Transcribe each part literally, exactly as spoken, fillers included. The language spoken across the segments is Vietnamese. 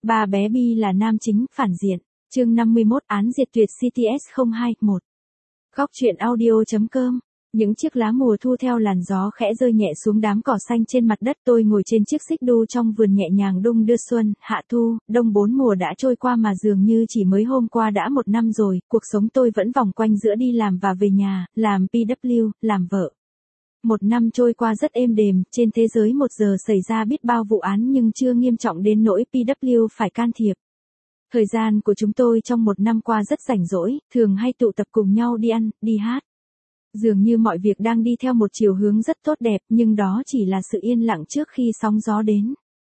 Ba bé Bi là nam chính, phản diện. Chương năm mươi mốt án diệt tuyệt xê tê ét không hai một. Góc truyện audio.com. Những chiếc lá mùa thu theo làn gió khẽ rơi nhẹ xuống đám cỏ xanh trên mặt đất. Tôi ngồi trên chiếc xích đu trong vườn nhẹ nhàng đung đưa. Xuân, hạ thu, đông bốn mùa đã trôi qua mà dường như chỉ mới hôm qua đã một năm rồi. Cuộc sống tôi vẫn vòng quanh giữa đi làm và về nhà, làm pê vê kép, làm vợ. Một năm trôi qua rất êm đềm, trên thế giới một giờ xảy ra biết bao vụ án nhưng chưa nghiêm trọng đến nỗi pê vê kép phải can thiệp. Thời gian của chúng tôi trong một năm qua rất rảnh rỗi, thường hay tụ tập cùng nhau đi ăn, đi hát. Dường như mọi việc đang đi theo một chiều hướng rất tốt đẹp, nhưng đó chỉ là sự yên lặng trước khi sóng gió đến.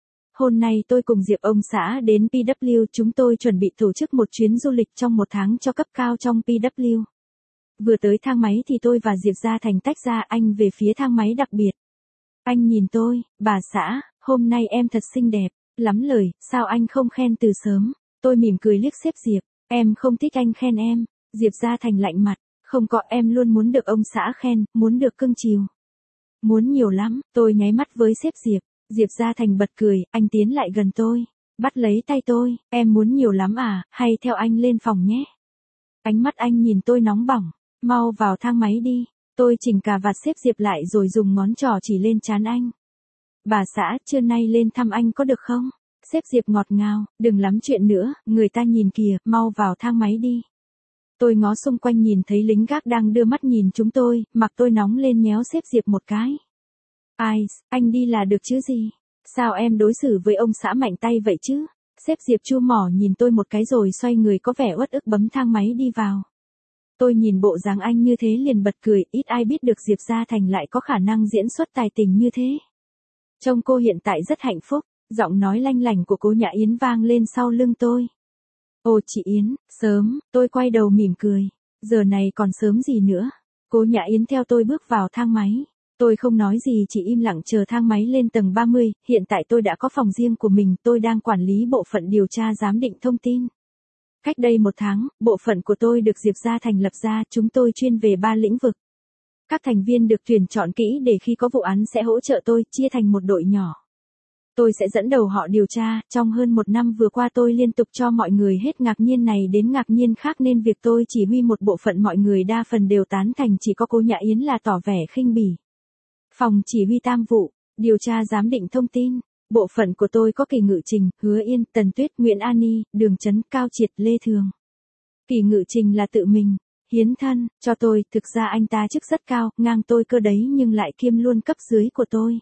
Hôm nay tôi cùng Diệp ông xã đến pê vê kép, chúng tôi chuẩn bị tổ chức một chuyến du lịch trong một tháng cho cấp cao trong pê vê kép. Vừa tới thang máy thì tôi và Diệp Gia Thành tách ra, anh về phía thang máy đặc biệt. Anh nhìn tôi, bà xã, hôm nay em thật xinh đẹp, lắm lời, sao anh không khen từ sớm? Tôi mỉm cười liếc xếp Diệp, em không thích anh khen em. Diệp Gia Thành lạnh mặt, không có, em luôn muốn được ông xã khen, muốn được cưng chiều. Muốn nhiều lắm, tôi nháy mắt với xếp Diệp. Diệp Gia Thành bật cười, anh tiến lại gần tôi, bắt lấy tay tôi, em muốn nhiều lắm à, hay theo anh lên phòng nhé. Ánh mắt anh nhìn tôi nóng bỏng, mau vào thang máy đi. Tôi chỉnh cà vạt xếp Diệp lại rồi dùng ngón trỏ chỉ lên trán anh. Bà xã, trưa nay lên thăm anh có được không? Xếp Diệp ngọt ngào, đừng lắm chuyện nữa, người ta nhìn kìa, mau vào thang máy đi. Tôi ngó xung quanh nhìn thấy lính gác đang đưa mắt nhìn chúng tôi, mặt tôi nóng lên nhéo xếp Diệp một cái. Ai, anh đi là được chứ gì? Sao em đối xử với ông xã mạnh tay vậy chứ? Xếp Diệp chu mỏ nhìn tôi một cái rồi xoay người có vẻ uất ức bấm thang máy đi vào. Tôi nhìn bộ dáng anh như thế liền bật cười, ít ai biết được Diệp Gia Thành lại có khả năng diễn xuất tài tình như thế. Trông cô hiện tại rất hạnh phúc, giọng nói lanh lảnh của cô Nhã Yến vang lên sau lưng tôi. Ồ chị Yến, sớm, tôi quay đầu mỉm cười, giờ này còn sớm gì nữa. Cô Nhã Yến theo tôi bước vào thang máy. Tôi không nói gì, chỉ im lặng chờ thang máy lên tầng ba mươi, hiện tại tôi đã có phòng riêng của mình, tôi đang quản lý bộ phận điều tra giám định thông tin. Cách đây một tháng, bộ phận của tôi được Diệp Gia Thành lập ra, chúng tôi chuyên về ba lĩnh vực. Các thành viên được tuyển chọn kỹ để khi có vụ án sẽ hỗ trợ tôi, chia thành một đội nhỏ. Tôi sẽ dẫn đầu họ điều tra, trong hơn một năm vừa qua tôi liên tục cho mọi người hết ngạc nhiên này đến ngạc nhiên khác nên việc tôi chỉ huy một bộ phận mọi người đa phần đều tán thành, chỉ có cô Nhã Yến là tỏ vẻ khinh bỉ. Phòng chỉ huy tam vụ, điều tra giám định thông tin. Bộ phận của tôi có Kỳ Ngự Trình, Hứa Yên, Tần Tuyết, Nguyễn An Ni, Đường Chấn, Cao Triệt, Lê Thường. Kỳ Ngự Trình là tự mình hiến thân cho tôi, thực ra anh ta chức rất cao, ngang tôi cơ đấy nhưng lại kiêm luôn cấp dưới của tôi.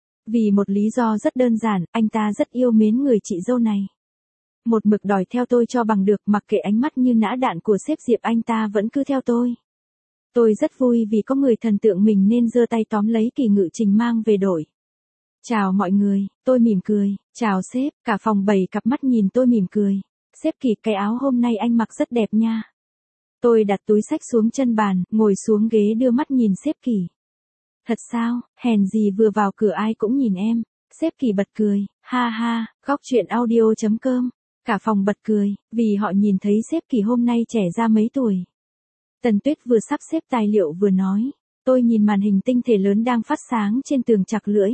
Vì một lý do rất đơn giản, anh ta rất yêu mến người chị dâu này. Một mực đòi theo tôi cho bằng được, mặc kệ ánh mắt như nã đạn của sếp Diệp anh ta vẫn cứ theo tôi. Tôi rất vui vì có người thần tượng mình nên giơ tay tóm lấy Kỳ Ngự Trình mang về đội. Chào mọi người, tôi mỉm cười, chào sếp, cả phòng bảy cặp mắt nhìn tôi mỉm cười. Sếp Kỳ, cái áo hôm nay anh mặc rất đẹp nha. Tôi đặt túi xách xuống chân bàn, ngồi xuống ghế đưa mắt nhìn sếp Kỳ. Thật sao, hèn gì vừa vào cửa ai cũng nhìn em. Sếp Kỳ bật cười, ha ha, góc truyện audio.com. Cả phòng bật cười, vì họ nhìn thấy sếp Kỳ hôm nay trẻ ra mấy tuổi. Tần Tuyết vừa sắp xếp tài liệu vừa nói. Tôi nhìn màn hình tinh thể lớn đang phát sáng trên tường chặt lưỡi.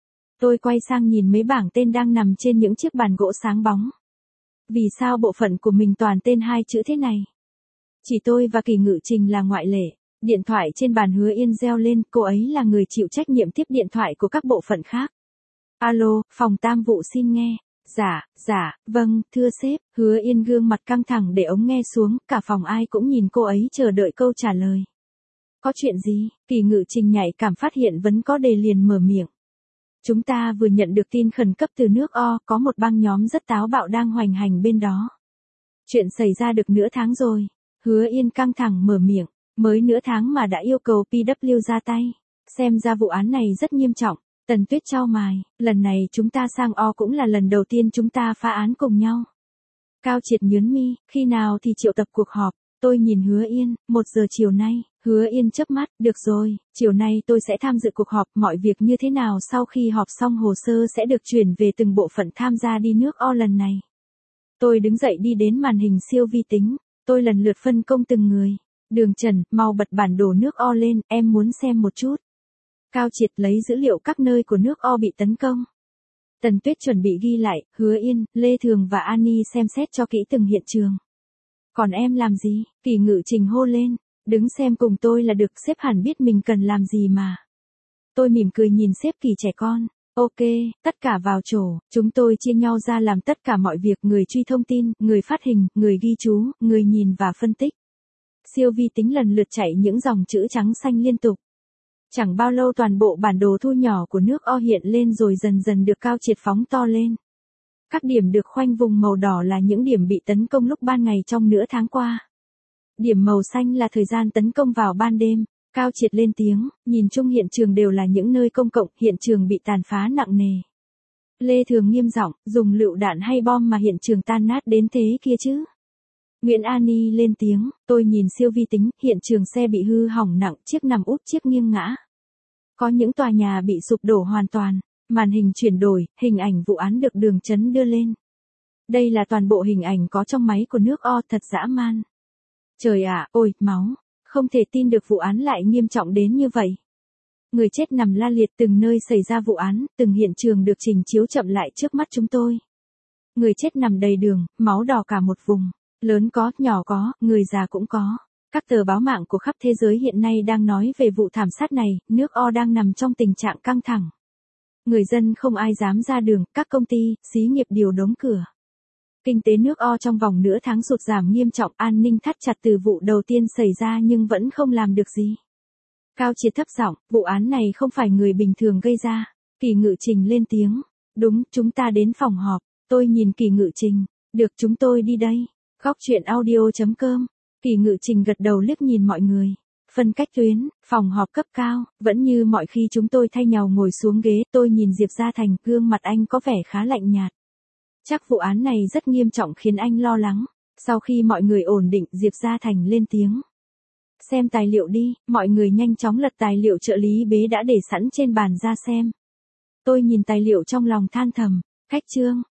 Tôi quay sang nhìn mấy bảng tên đang nằm trên những chiếc bàn gỗ sáng bóng. Vì sao bộ phận của mình toàn tên hai chữ thế này? Chỉ tôi và Kỳ Ngự Trình là ngoại lệ. Điện thoại trên bàn Hứa Yên reo lên, cô ấy là người chịu trách nhiệm tiếp điện thoại của các bộ phận khác. Alo, phòng tam vụ xin nghe. Dạ, dạ, vâng, thưa sếp. Hứa Yên gương mặt căng thẳng để ống nghe xuống, cả phòng ai cũng nhìn cô ấy chờ đợi câu trả lời. Có chuyện gì? Kỳ Ngự Trình nhạy cảm phát hiện vẫn có đề liền mở miệng. Chúng ta vừa nhận được tin khẩn cấp từ nước O, có một băng nhóm rất táo bạo đang hoành hành bên đó. Chuyện xảy ra được nửa tháng rồi. Hứa Yên căng thẳng mở miệng, mới nửa tháng mà đã yêu cầu pê vê kép ra tay. Xem ra vụ án này rất nghiêm trọng. Tần Tuyết chau mày, lần này chúng ta sang O cũng là lần đầu tiên chúng ta phá án cùng nhau. Cao Triệt nhướng mi, khi nào thì triệu tập cuộc họp. Tôi nhìn Hứa Yên, một giờ chiều nay. Hứa Yên chớp mắt, được rồi, chiều nay tôi sẽ tham dự cuộc họp, mọi việc như thế nào sau khi họp xong hồ sơ sẽ được chuyển về từng bộ phận tham gia đi nước O lần này. Tôi đứng dậy đi đến màn hình siêu vi tính, tôi lần lượt phân công từng người. Đường Trần, mau bật bản đồ nước O lên, em muốn xem một chút. Cao Triệt lấy dữ liệu các nơi của nước O bị tấn công. Tần Tuyết chuẩn bị ghi lại, Hứa Yên, Lê Thường và Annie xem xét cho kỹ từng hiện trường. Còn em làm gì? Kỳ Ngự Trình hô lên, đứng xem cùng tôi là được, sếp hẳn biết mình cần làm gì mà. Tôi mỉm cười nhìn sếp Kỳ trẻ con. Ok, tất cả vào chỗ, chúng tôi chia nhau ra làm tất cả mọi việc, người truy thông tin, người phát hình, người ghi chú, người nhìn và phân tích. Siêu vi tính lần lượt chạy những dòng chữ trắng xanh liên tục. Chẳng bao lâu toàn bộ bản đồ thu nhỏ của nước O hiện lên rồi dần dần được Cao Triệt phóng to lên. Các điểm được khoanh vùng màu đỏ là những điểm bị tấn công lúc ban ngày trong nửa tháng qua. Điểm màu xanh là thời gian tấn công vào ban đêm. Cao Triệt lên tiếng, nhìn chung hiện trường đều là những nơi công cộng, hiện trường bị tàn phá nặng nề. Lê Thường nghiêm giọng, dùng lựu đạn hay bom mà hiện trường tan nát đến thế kia chứ? Nguyễn Ani lên tiếng, tôi nhìn siêu vi tính, hiện trường xe bị hư hỏng nặng, chiếc nằm úp, chiếc nghiêng ngã. Có những tòa nhà bị sụp đổ hoàn toàn, màn hình chuyển đổi, hình ảnh vụ án được Đường Chấn đưa lên. Đây là toàn bộ hình ảnh có trong máy của nước O, thật dã man. Trời ạ, ôi, máu. Không thể tin được vụ án lại nghiêm trọng đến như vậy. Người chết nằm la liệt, từng nơi xảy ra vụ án, từng hiện trường được trình chiếu chậm lại trước mắt chúng tôi. Người chết nằm đầy đường, máu đỏ cả một vùng. Lớn có, nhỏ có, người già cũng có. Các tờ báo mạng của khắp thế giới hiện nay đang nói về vụ thảm sát này, nước O đang nằm trong tình trạng căng thẳng. Người dân không ai dám ra đường, các công ty, xí nghiệp đều đóng cửa. Kinh tế nước O trong vòng nửa tháng sụt giảm nghiêm trọng, an ninh thắt chặt từ vụ đầu tiên xảy ra nhưng vẫn không làm được gì. Cao Triệt thấp giọng, vụ án này không phải người bình thường gây ra. Kỳ Ngự Trình lên tiếng, đúng, chúng ta đến phòng họp. Tôi nhìn Kỳ Ngự Trình, được, chúng tôi đi đây. Góc truyện audio chấm com. Kỳ Ngự Trình gật đầu liếc nhìn mọi người. Phân cách tuyến, phòng họp cấp cao, vẫn như mọi khi chúng tôi thay nhau ngồi xuống ghế, tôi nhìn Diệp Gia Thành, gương mặt anh có vẻ khá lạnh nhạt. Chắc vụ án này rất nghiêm trọng khiến anh lo lắng. Sau khi mọi người ổn định, Diệp Gia Thành lên tiếng. Xem tài liệu đi, mọi người nhanh chóng lật tài liệu trợ lý Bế đã để sẵn trên bàn ra xem. Tôi nhìn tài liệu trong lòng than thầm, cách chương,